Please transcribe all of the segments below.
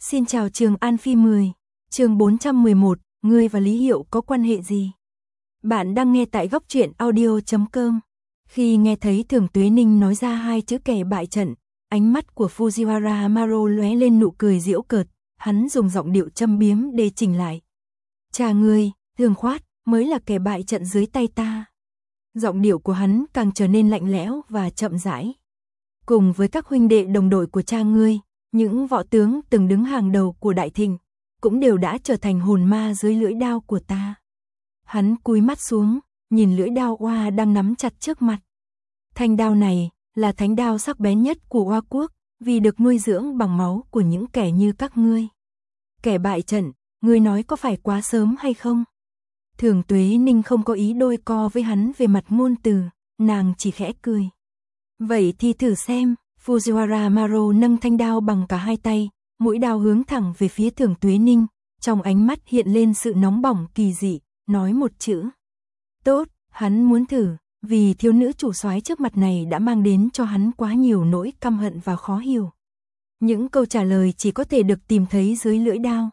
Xin chào Trường An Phi 10, chương 411, ngươi và Lý Hiệu có quan hệ gì? Bạn đang nghe tại góc truyện audio.com. Khi nghe thấy Thường Tuế Ninh nói ra hai chữ kẻ bại trận, ánh mắt của Fujiwara Amaro lóe lên nụ cười giễu cợt, hắn dùng giọng điệu châm biếm để chỉnh lại. Cha ngươi, Thường Khoát, mới là kẻ bại trận dưới tay ta. Giọng điệu của hắn càng trở nên lạnh lẽo và chậm rãi. Cùng với các huynh đệ đồng đội của cha ngươi, những võ tướng từng đứng hàng đầu của Đại Thịnh, cũng đều đã trở thành hồn ma dưới lưỡi đao của ta. Hắn cúi mắt xuống, nhìn lưỡi đao oa đang nắm chặt trước mặt. Thanh đao này là thánh đao sắc bén nhất của Oa quốc, vì được nuôi dưỡng bằng máu của những kẻ như các ngươi. Kẻ bại trận, ngươi nói có phải quá sớm hay không? Thường Tuế Ninh không có ý đôi co với hắn về mặt ngôn từ, nàng chỉ khẽ cười. Vậy thì thử xem. Fujiwara Amaro nâng thanh đao bằng cả hai tay, mũi đao hướng thẳng về phía Thường Tuế Ninh, trong ánh mắt hiện lên sự nóng bỏng kỳ dị, nói một chữ. Tốt, hắn muốn thử, vì thiếu nữ chủ soái trước mặt này đã mang đến cho hắn quá nhiều nỗi căm hận và khó hiểu. Những câu trả lời chỉ có thể được tìm thấy dưới lưỡi đao.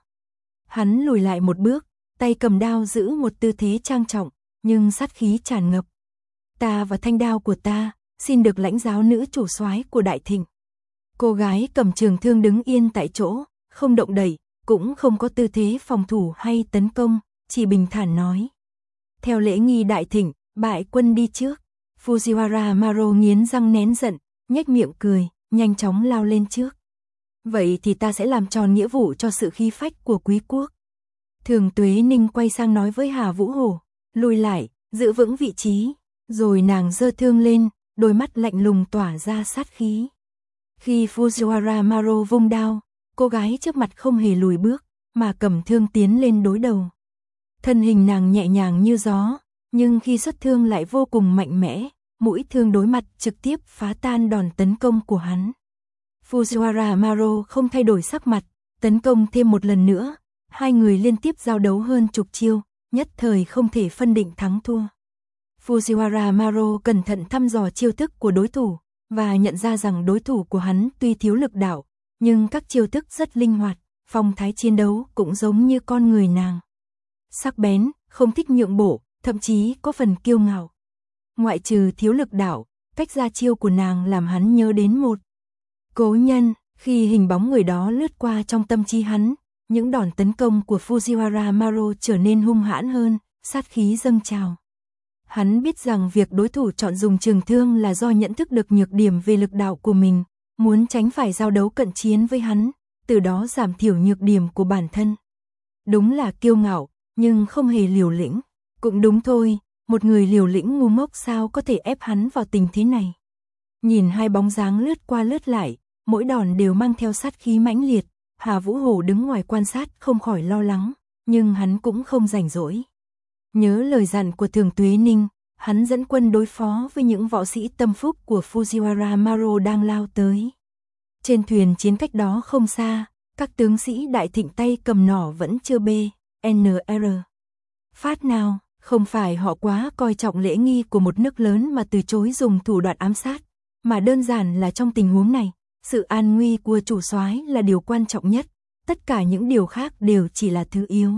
Hắn lùi lại một bước, tay cầm đao giữ một tư thế trang trọng, nhưng sát khí tràn ngập. Ta và thanh đao của ta, xin được lãnh giáo nữ chủ soái của Đại Thịnh. Cô gái cầm trường thương đứng yên tại chỗ, không động đậy, cũng không có tư thế phòng thủ hay tấn công, chỉ bình thản nói. Theo lễ nghi Đại Thịnh, bại quân đi trước. Fujiwara Amaro nghiến răng nén giận, nhếch miệng cười, nhanh chóng lao lên trước. Vậy thì ta sẽ làm tròn nghĩa vụ cho sự khí phách của quý quốc. Thường Tuế Ninh quay sang nói với Hà Vũ Hổ, lùi lại, giữ vững vị trí, rồi nàng giơ thương lên, đôi mắt lạnh lùng tỏa ra sát khí. Khi Fujiwara Amaro vung đao, cô gái trước mặt không hề lùi bước, mà cầm thương tiến lên đối đầu. Thân hình nàng nhẹ nhàng như gió, nhưng khi xuất thương lại vô cùng mạnh mẽ, mũi thương đối mặt trực tiếp phá tan đòn tấn công của hắn. Fujiwara Amaro không thay đổi sắc mặt, tấn công thêm một lần nữa, hai người liên tiếp giao đấu hơn chục chiêu, nhất thời không thể phân định thắng thua. Fujiwara Amaro cẩn thận thăm dò chiêu thức của đối thủ, và nhận ra rằng đối thủ của hắn tuy thiếu lực đạo, nhưng các chiêu thức rất linh hoạt, phong thái chiến đấu cũng giống như con người nàng. Sắc bén, không thích nhượng bộ, thậm chí có phần kiêu ngạo. Ngoại trừ thiếu lực đạo, cách ra chiêu của nàng làm hắn nhớ đến một cố nhân. Khi hình bóng người đó lướt qua trong tâm trí hắn, những đòn tấn công của Fujiwara Amaro trở nên hung hãn hơn, sát khí dâng trào. Hắn biết rằng việc đối thủ chọn dùng trường thương là do nhận thức được nhược điểm về lực đạo của mình, muốn tránh phải giao đấu cận chiến với hắn, từ đó giảm thiểu nhược điểm của bản thân. Đúng là kiêu ngạo, nhưng không hề liều lĩnh. Cũng đúng thôi, một người liều lĩnh ngu ngốc sao có thể ép hắn vào tình thế này. Nhìn hai bóng dáng lướt qua lướt lại, mỗi đòn đều mang theo sát khí mãnh liệt, Hà Vũ Hổ đứng ngoài quan sát không khỏi lo lắng, nhưng hắn cũng không rảnh rỗi. Nhớ lời dặn của Thường Tuế Ninh, hắn dẫn quân đối phó với những võ sĩ tâm phúc của Fujiwara Amaro đang lao tới. Trên thuyền chiến cách đó không xa, các tướng sĩ Đại Thịnh tay cầm nỏ vẫn chưa BNR. Phát nào, không phải họ quá coi trọng lễ nghi của một nước lớn mà từ chối dùng thủ đoạn ám sát, mà đơn giản là trong tình huống này, sự an nguy của chủ soái là điều quan trọng nhất, tất cả những điều khác đều chỉ là thứ yếu.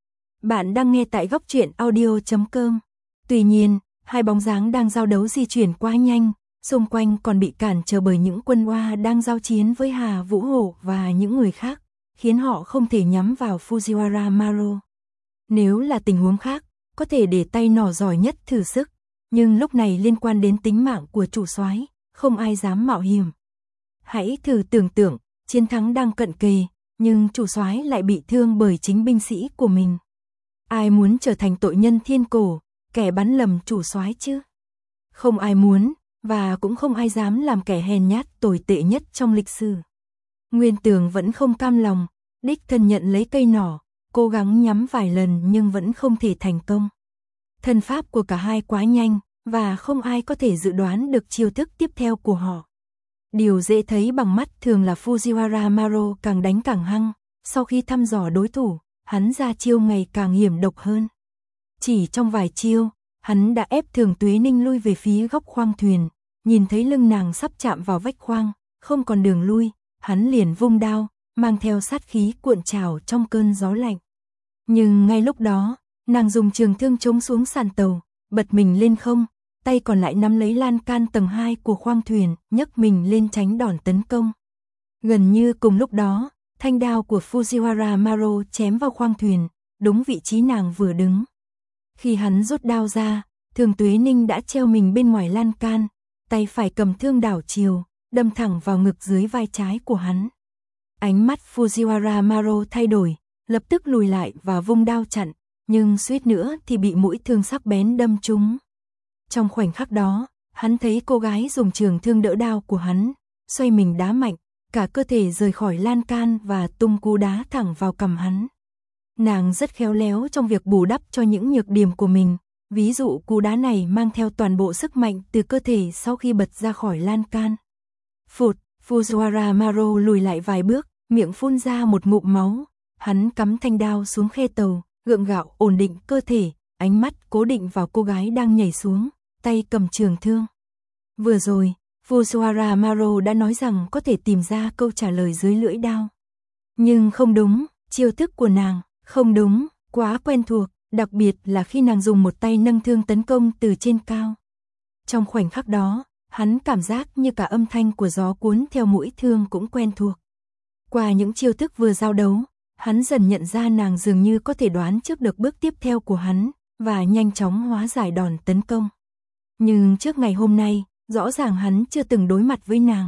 Bạn đang nghe tại góc truyện audio.com. Tuy nhiên, hai bóng dáng đang giao đấu di chuyển quá nhanh, xung quanh còn bị cản trở bởi những quân Oa đang giao chiến với Hà Vũ Hổ và những người khác, khiến họ không thể nhắm vào Fujiwara Amaro. Nếu là tình huống khác, có thể để tay nỏ giỏi nhất thử sức, nhưng lúc này liên quan đến tính mạng của chủ soái, không ai dám mạo hiểm. Hãy thử tưởng tượng, chiến thắng đang cận kề, nhưng chủ soái lại bị thương bởi chính binh sĩ của mình. Ai muốn trở thành tội nhân thiên cổ, kẻ bắn lầm chủ soái chứ? Không ai muốn, và cũng không ai dám làm kẻ hèn nhát tồi tệ nhất trong lịch sử. Nguyên Tường vẫn không cam lòng, đích thân nhận lấy cây nỏ, cố gắng nhắm vài lần nhưng vẫn không thể thành công. Thân pháp của cả hai quá nhanh, và không ai có thể dự đoán được chiêu thức tiếp theo của họ. Điều dễ thấy bằng mắt thường là Fujiwara Amaro càng đánh càng hăng, sau khi thăm dò đối thủ, hắn ra chiêu ngày càng hiểm độc hơn. Chỉ trong vài chiêu, hắn đã ép Thường Tuế Ninh lui về phía góc khoang thuyền, nhìn thấy lưng nàng sắp chạm vào vách khoang, không còn đường lui, hắn liền vung đao, mang theo sát khí cuộn trào trong cơn gió lạnh. Nhưng ngay lúc đó, nàng dùng trường thương chống xuống sàn tàu, bật mình lên không, tay còn lại nắm lấy lan can tầng 2 của khoang thuyền, nhấc mình lên tránh đòn tấn công. Gần như cùng lúc đó, thanh đao của Fujiwara Maru chém vào khoang thuyền, đúng vị trí nàng vừa đứng. Khi hắn rút đao ra, Thường Tuế Ninh đã treo mình bên ngoài lan can, tay phải cầm thương đảo chiều, đâm thẳng vào ngực dưới vai trái của hắn. Ánh mắt Fujiwara Maru thay đổi, lập tức lùi lại và vung đao chặn, nhưng suýt nữa thì bị mũi thương sắc bén đâm trúng. Trong khoảnh khắc đó, hắn thấy cô gái dùng trường thương đỡ đao của hắn, xoay mình đá mạnh, cả cơ thể rời khỏi lan can và tung cú đá thẳng vào cằm hắn. Nàng rất khéo léo trong việc bù đắp cho những nhược điểm của mình, ví dụ cú đá này mang theo toàn bộ sức mạnh từ cơ thể sau khi bật ra khỏi lan can. Phụt, Fujiwara Maru lùi lại vài bước, miệng phun ra một ngụm máu, hắn cắm thanh đao xuống khe tàu, gượng gạo ổn định cơ thể, ánh mắt cố định vào cô gái đang nhảy xuống, tay cầm trường thương. Vừa rồi, Fujiwara Maru đã nói rằng có thể tìm ra câu trả lời dưới lưỡi đao. Nhưng không đúng, chiêu thức của nàng, không đúng, quá quen thuộc, đặc biệt là khi nàng dùng một tay nâng thương tấn công từ trên cao. Trong khoảnh khắc đó, hắn cảm giác như cả âm thanh của gió cuốn theo mũi thương cũng quen thuộc. Qua những chiêu thức vừa giao đấu, hắn dần nhận ra nàng dường như có thể đoán trước được bước tiếp theo của hắn, và nhanh chóng hóa giải đòn tấn công. Nhưng trước ngày hôm nay, rõ ràng hắn chưa từng đối mặt với nàng.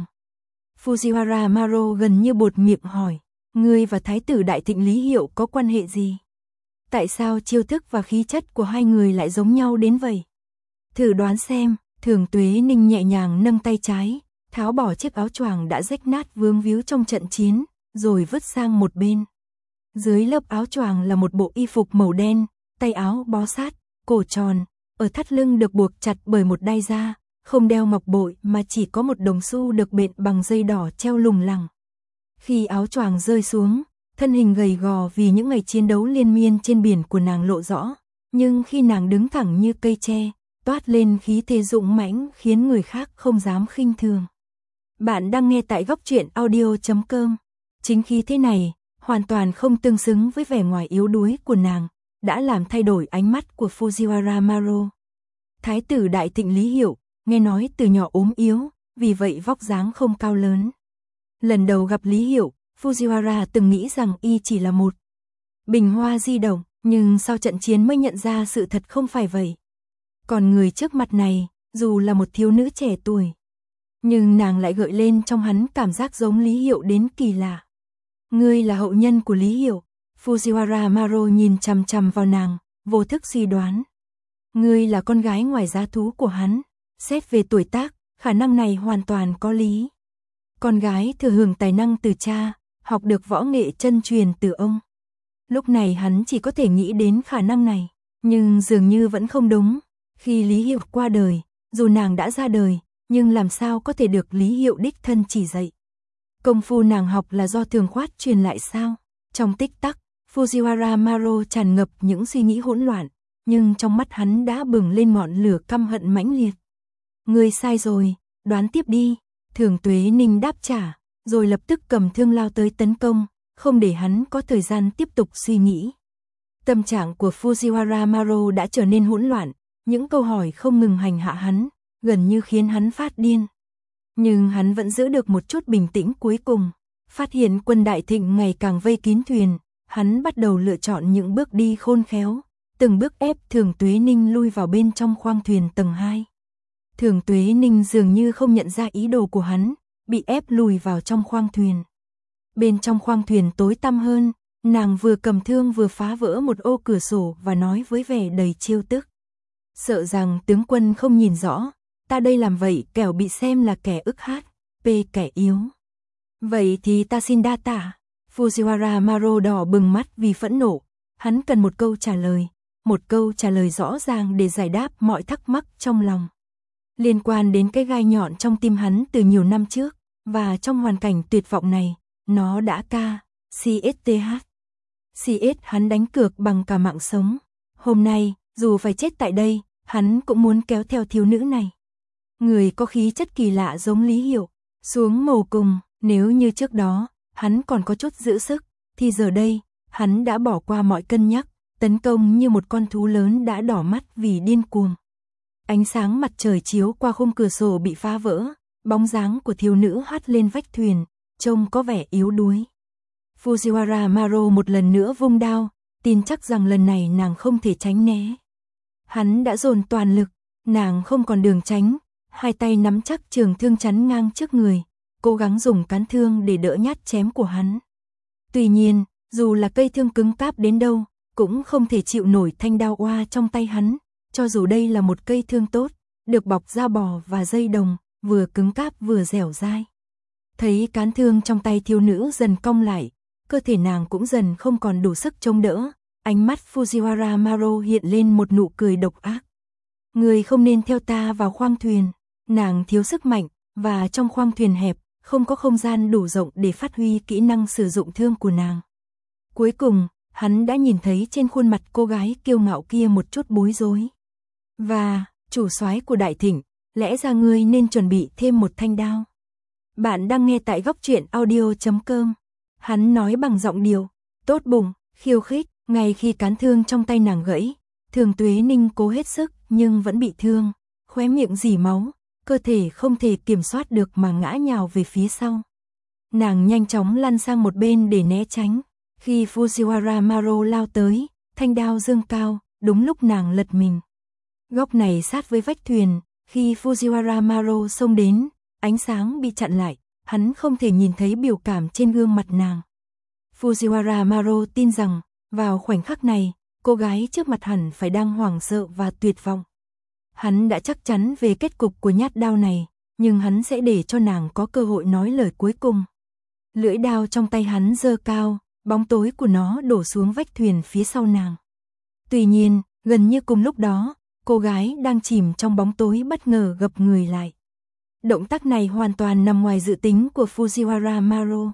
Fujiwara Maru gần như buột miệng hỏi, ngươi và Thái tử Đại Thịnh Lý Hiệu có quan hệ gì? Tại sao chiêu thức và khí chất của hai người lại giống nhau đến vậy? Thử đoán xem. Thường Tuế Ninh nhẹ nhàng nâng tay trái, tháo bỏ chiếc áo choàng đã rách nát vướng víu trong trận chiến, rồi vứt sang một bên. Dưới lớp áo choàng là một bộ y phục màu đen, tay áo bó sát, cổ tròn, ở thắt lưng được buộc chặt bởi một đai da, không đeo ngọc bội mà chỉ có một đồng xu được bện bằng dây đỏ treo lủng lẳng. Khi áo choàng rơi xuống, thân hình gầy gò vì những ngày chiến đấu liên miên trên biển của nàng lộ rõ, nhưng khi nàng đứng thẳng như cây tre, toát lên khí thế dũng mãnh khiến người khác không dám khinh thường. Bạn đang nghe tại Góc Truyện Audio.com. Chính khí thế này, hoàn toàn không tương xứng với vẻ ngoài yếu đuối của nàng, đã làm thay đổi ánh mắt của Fujiwara Maru. Thái tử Đại Thịnh Lý Hiệu, nghe nói từ nhỏ ốm yếu, vì vậy vóc dáng không cao lớn. Lần đầu gặp Lý Hiệu, Fujiwara từng nghĩ rằng y chỉ là một bình hoa di động, nhưng sau trận chiến mới nhận ra sự thật không phải vậy. Còn người trước mặt này, dù là một thiếu nữ trẻ tuổi, nhưng nàng lại gợi lên trong hắn cảm giác giống Lý Hiệu đến kỳ lạ. Ngươi là hậu nhân của Lý Hiệu. Fujiwara Maru nhìn chằm chằm vào nàng, vô thức suy đoán. Ngươi là con gái ngoài giá thú của hắn. Xét về tuổi tác, khả năng này hoàn toàn có lý. Con gái thừa hưởng tài năng từ cha, học được võ nghệ chân truyền từ ông. Lúc này hắn chỉ có thể nghĩ đến khả năng này, nhưng dường như vẫn không đúng. Khi Lý Hiệu qua đời, dù nàng đã ra đời, nhưng làm sao có thể được Lý Hiệu đích thân chỉ dạy. Công phu nàng học là do Thường Khoát truyền lại sao? Trong tích tắc, Fujiwara Maru tràn ngập những suy nghĩ hỗn loạn, nhưng trong mắt hắn đã bừng lên ngọn lửa căm hận mãnh liệt. Ngươi sai rồi, đoán tiếp đi. Thường Tuế Ninh đáp trả, rồi lập tức cầm thương lao tới tấn công, không để hắn có thời gian tiếp tục suy nghĩ. Tâm trạng của Fujiwara Maru đã trở nên hỗn loạn, những câu hỏi không ngừng hành hạ hắn, gần như khiến hắn phát điên. Nhưng hắn vẫn giữ được một chút bình tĩnh cuối cùng. Phát hiện quân Đại Thịnh ngày càng vây kín thuyền, hắn bắt đầu lựa chọn những bước đi khôn khéo, từng bước ép Thường Tuế Ninh lui vào bên trong khoang thuyền tầng 2. Thường Tuế Ninh dường như không nhận ra ý đồ của hắn, bị ép lùi vào trong khoang thuyền. Bên trong khoang thuyền tối tăm hơn, nàng vừa cầm thương vừa phá vỡ một ô cửa sổ và nói với vẻ đầy trêu tức. Sợ rằng tướng quân không nhìn rõ, ta đây làm vậy kẻo bị xem là kẻ ức hát, kẻ yếu. Vậy thì ta xin đa tạ. Fujiwara Maru đỏ bừng mắt vì phẫn nộ, hắn cần một câu trả lời rõ ràng để giải đáp mọi thắc mắc trong lòng. Liên quan đến cái gai nhọn trong tim hắn từ nhiều năm trước, và trong hoàn cảnh tuyệt vọng này, nó đã CSTH. Hắn đánh cược bằng cả mạng sống. Hôm nay, dù phải chết tại đây, hắn cũng muốn kéo theo thiếu nữ này. Người có khí chất kỳ lạ giống Lý Hiệu, xuống mồ cùng, nếu như trước đó, hắn còn có chút giữ sức, thì giờ đây, hắn đã bỏ qua mọi cân nhắc, tấn công như một con thú lớn đã đỏ mắt vì điên cuồng. Ánh sáng mặt trời chiếu qua khung cửa sổ bị phá vỡ, bóng dáng của thiếu nữ hắt lên vách thuyền, trông có vẻ yếu đuối. Fujiwara Maru một lần nữa vung đao, tin chắc rằng lần này nàng không thể tránh né. Hắn đã dồn toàn lực, nàng không còn đường tránh, hai tay nắm chắc trường thương chắn ngang trước người, cố gắng dùng cán thương để đỡ nhát chém của hắn. Tuy nhiên, dù là cây thương cứng cáp đến đâu, cũng không thể chịu nổi thanh đao oa trong tay hắn, cho dù đây là một cây thương tốt, được bọc da bò và dây đồng, vừa cứng cáp vừa dẻo dai. Thấy cán thương trong tay thiếu nữ dần cong lại, cơ thể nàng cũng dần không còn đủ sức chống đỡ, ánh mắt Fujiwara Maru hiện lên một nụ cười độc ác. Người không nên theo ta vào khoang thuyền, nàng thiếu sức mạnh, và trong khoang thuyền hẹp, không có không gian đủ rộng để phát huy kỹ năng sử dụng thương của nàng. Cuối cùng, hắn đã nhìn thấy trên khuôn mặt cô gái kiêu ngạo kia một chút bối rối. Và, chủ soái của Đại Thịnh, lẽ ra ngươi nên chuẩn bị thêm một thanh đao. Bạn đang nghe tại góc truyện audio.com. Hắn nói bằng giọng điệu tốt bụng, khiêu khích, ngay khi cán thương trong tay nàng gãy, Thường Tuế Ninh cố hết sức nhưng vẫn bị thương, khóe miệng rỉ máu, cơ thể không thể kiểm soát được mà ngã nhào về phía sau. Nàng nhanh chóng lăn sang một bên để né tránh, khi Fujiwara Maru lao tới, thanh đao dương cao, đúng lúc nàng lật mình. Góc này sát với vách thuyền, khi Fujiwara Maru xông đến, ánh sáng bị chặn lại, hắn không thể nhìn thấy biểu cảm trên gương mặt nàng. Fujiwara Maru tin rằng, vào khoảnh khắc này, cô gái trước mặt hẳn phải đang hoảng sợ và tuyệt vọng. Hắn đã chắc chắn về kết cục của nhát đao này, nhưng hắn sẽ để cho nàng có cơ hội nói lời cuối cùng. Lưỡi đao trong tay hắn giơ cao, bóng tối của nó đổ xuống vách thuyền phía sau nàng. Tuy nhiên, gần như cùng lúc đó, cô gái đang chìm trong bóng tối bất ngờ gập người lại. Động tác này hoàn toàn nằm ngoài dự tính của Fujiwara Maru.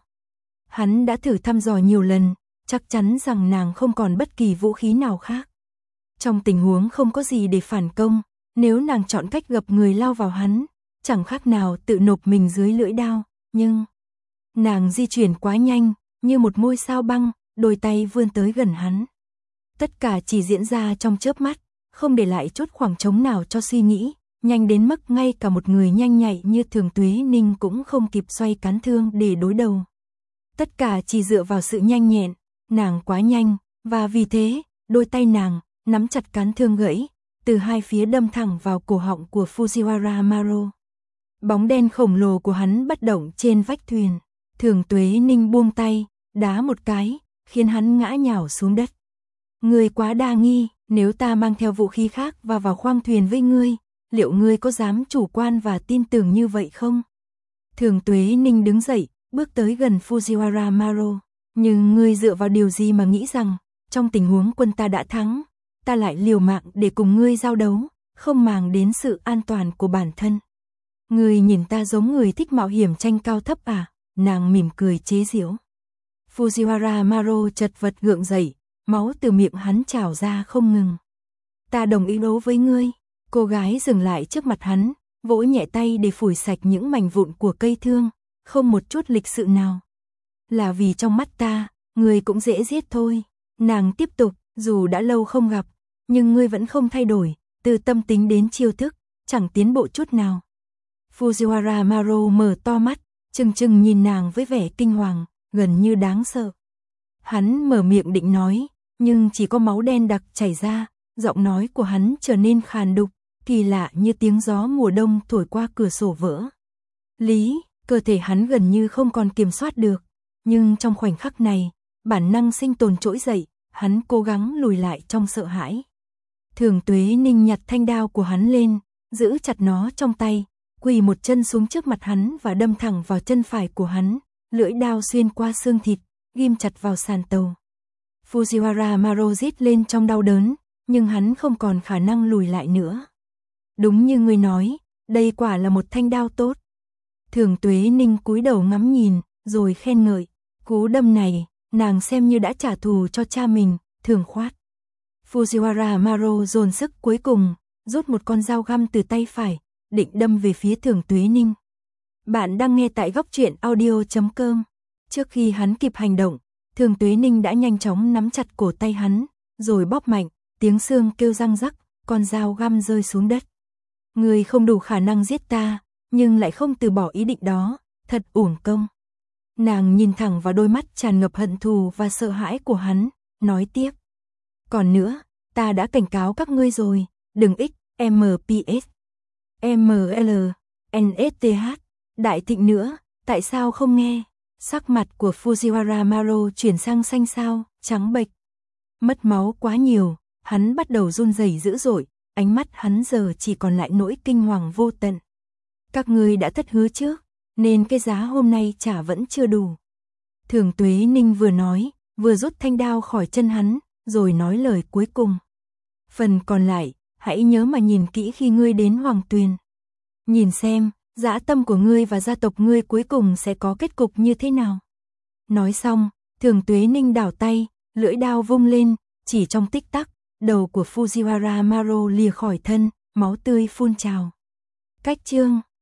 Hắn đã thử thăm dò nhiều lần, chắc chắn rằng nàng không còn bất kỳ vũ khí nào khác. Trong tình huống không có gì để phản công, nếu nàng chọn cách gập người lao vào hắn, chẳng khác nào tự nộp mình dưới lưỡi đao, nhưng nàng di chuyển quá nhanh, như một ngôi sao băng, đôi tay vươn tới gần hắn. Tất cả chỉ diễn ra trong chớp mắt, không để lại chút khoảng trống nào cho suy nghĩ, nhanh đến mức ngay cả một người nhanh nhạy như Thường Tuế Ninh cũng không kịp xoay cán thương để đối đầu. Tất cả chỉ dựa vào sự nhanh nhẹn, nàng quá nhanh, và vì thế, đôi tay nàng nắm chặt cán thương gãy, từ hai phía đâm thẳng vào cổ họng của Fujiwara Maru. Bóng đen khổng lồ của hắn bất động trên vách thuyền. Thường Tuế Ninh buông tay, đá một cái, khiến hắn ngã nhào xuống đất. Ngươi quá đa nghi, nếu ta mang theo vũ khí khác và vào khoang thuyền với ngươi, liệu ngươi có dám chủ quan và tin tưởng như vậy không? Thường Tuế Ninh đứng dậy, bước tới gần Fujiwara Maru. Nhưng ngươi dựa vào điều gì mà nghĩ rằng, trong tình huống quân ta đã thắng, ta lại liều mạng để cùng ngươi giao đấu, không màng đến sự an toàn của bản thân. Ngươi nhìn ta giống người thích mạo hiểm tranh cao thấp à? Nàng mỉm cười chế giễu. Fujiwara Maru chật vật gượng dậy, máu từ miệng hắn trào ra không ngừng. Ta đồng ý đấu với ngươi. Cô gái dừng lại trước mặt hắn, vỗ nhẹ tay để phủi sạch những mảnh vụn của cây thương, không một chút lịch sự nào. Là vì trong mắt ta, ngươi cũng dễ giết thôi. Nàng tiếp tục, dù đã lâu không gặp, nhưng ngươi vẫn không thay đổi, từ tâm tính đến chiêu thức, chẳng tiến bộ chút nào. Fujiwara Maru mở to mắt, trừng trừng nhìn nàng với vẻ kinh hoàng, gần như đáng sợ. Hắn mở miệng định nói, nhưng chỉ có máu đen đặc chảy ra, giọng nói của hắn trở nên khàn đục, kỳ lạ như tiếng gió mùa đông thổi qua cửa sổ vỡ. Cơ thể hắn gần như không còn kiểm soát được, nhưng trong khoảnh khắc này, bản năng sinh tồn trỗi dậy, hắn cố gắng lùi lại trong sợ hãi. Thường Tuế Ninh nhặt thanh đao của hắn lên, giữ chặt nó trong tay, quỳ một chân xuống trước mặt hắn và đâm thẳng vào chân phải của hắn, lưỡi đao xuyên qua xương thịt, ghim chặt vào sàn tàu. Fujiwara Maru rít lên trong đau đớn, nhưng hắn không còn khả năng lùi lại nữa. Đúng như ngươi nói, đây quả là một thanh đao tốt. Thường Tuế Ninh cúi đầu ngắm nhìn, rồi khen ngợi, cú đâm này, nàng xem như đã trả thù cho cha mình, Thường Khoát. Fujiwara Maru dồn sức cuối cùng, rút một con dao găm từ tay phải, định đâm về phía Thường Tuế Ninh. Bạn đang nghe tại góc truyện audio.com. Trước khi hắn kịp hành động, Thường Tuế Ninh đã nhanh chóng nắm chặt cổ tay hắn, rồi bóp mạnh, tiếng xương kêu răng rắc, con dao găm rơi xuống đất. Ngươi không đủ khả năng giết ta, nhưng lại không từ bỏ ý định đó, thật uổng công. Nàng nhìn thẳng vào đôi mắt tràn ngập hận thù và sợ hãi của hắn, nói tiếp. Còn nữa, ta đã cảnh cáo các ngươi rồi, đừng XMPS, ML, NSTH, đại thịnh nữa, tại sao không nghe? Sắc mặt của Fujiwara Maro chuyển sang xanh xao, trắng bệch. Mất máu quá nhiều, hắn bắt đầu run rẩy dữ dội, ánh mắt hắn giờ chỉ còn lại nỗi kinh hoàng vô tận. Các ngươi đã thất hứa trước, nên cái giá hôm nay trả vẫn chưa đủ. Thường Tuế Ninh vừa nói, vừa rút thanh đao khỏi chân hắn, rồi nói lời cuối cùng. Phần còn lại, hãy nhớ mà nhìn kỹ khi ngươi đến Hoàng Tuyền. Nhìn xem, dã tâm của ngươi và gia tộc ngươi cuối cùng sẽ có kết cục như thế nào. Nói xong, Thường Tuế Ninh đảo tay, lưỡi đao vung lên, chỉ trong tích tắc, đầu của Fujiwara Maro lìa khỏi thân, máu tươi phun trào. Cách chương